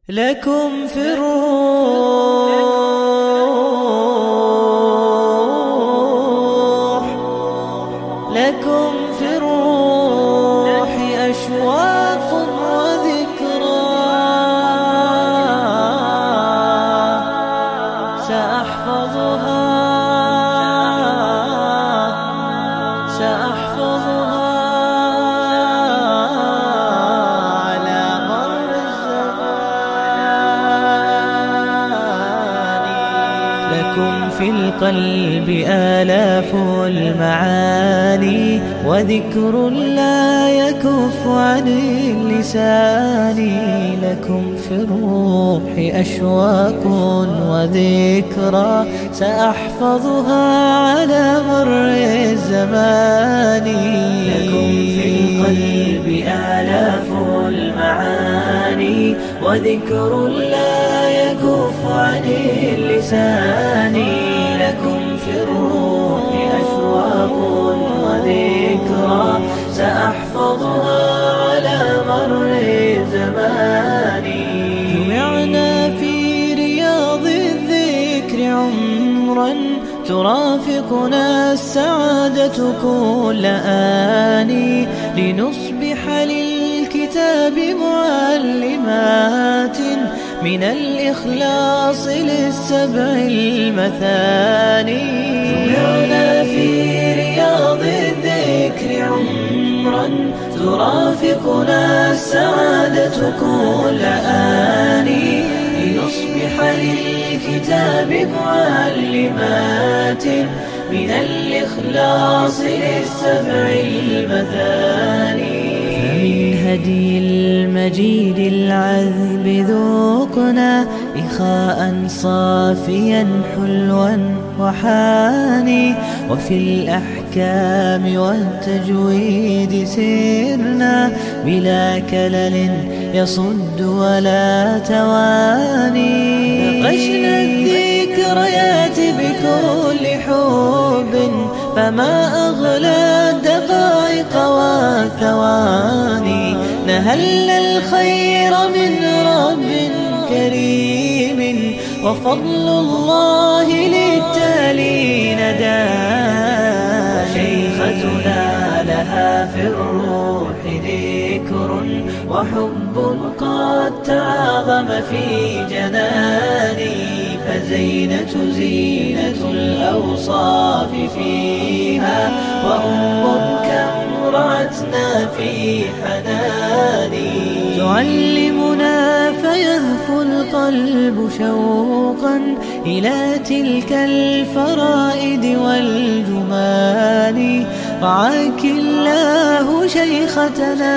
لكم في الروح لكم في الروح أشواق وذكرى سأحفظها على مر الزمان. لكم في القلب آلاف المعاني وذكر لا يكف عن اللسان. لكم في الروح أشواق وذكرى سأحفظها على مر الزمان. لكم في القلب آلاف المعاني وذكر لا يكف عن اللسان. لكم في الروح أشواق وذكرى سأحفظها على مر الزمان. جمعنا في رياض الذكر عمرا ترافقنا السعادة كل آن. لنصبح للكتاب معلمات من الإخلاص للسبع المثاني. جمعنا في رياض الذكر عمرا ترافقنا السعادة كل آن. لنصبح للكتاب معلمات من الإخلاص للسبع المثاني. فمن هدي المجيد العذب ذوقنا إخاء صافيا حلوا وحاني. وفي الأحكام والتجويد سرنا بلا كلل يصد ولا تواني. نقشنا الذكريات بكل حب فما أغلى الدقائق والثواني. نهل الخير من رب كريم وفضل الله للتالين دان. شيختنا لها في الروح ذكر وحب قد تعاظم في جناني. فزينة زينة الأوصاف فيها وأم كم رعتنا في حناني. تعلمنا فيهفو القلب شوقا إلى تلك الفرائد والجمال. رعاك الله شيختنا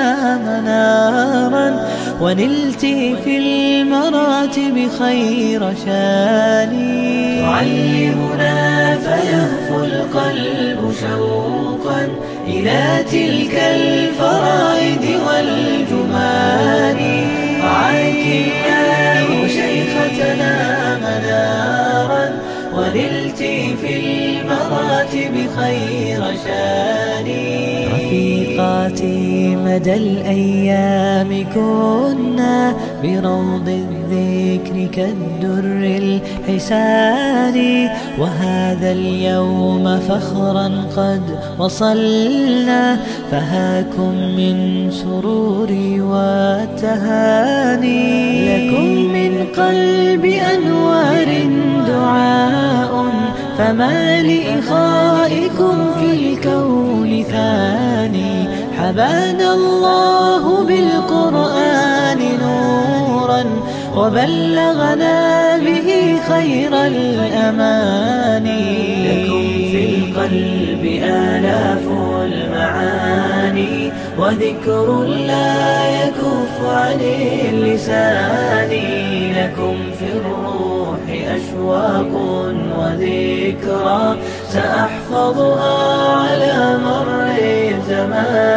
منارا ونلت في المراتب خير شاني. تعلمنا فيهفو القلب شوقا إلى تلك الفرائد والجمال. رعاك الله شيختنا منارا ونلت في المراتب خير شاني. رفيقاتي مدى الأيام كنا بروض الذكر كالدر الحسان. وهذا اليوم فخرا قد وصلنا فهاكم من سروري والتهاني. لكم من قلب أنوار دعاء فما لإخائكم في الكون ثاني. حبانا الله بالقرآن نورا وبلغنا به خير الأماني. لكم في القلب آلاف المعاني وذكر لا يكف عن اللسان. لكم في الروح أشواق وذكرى سأحفظها على مر الزمان.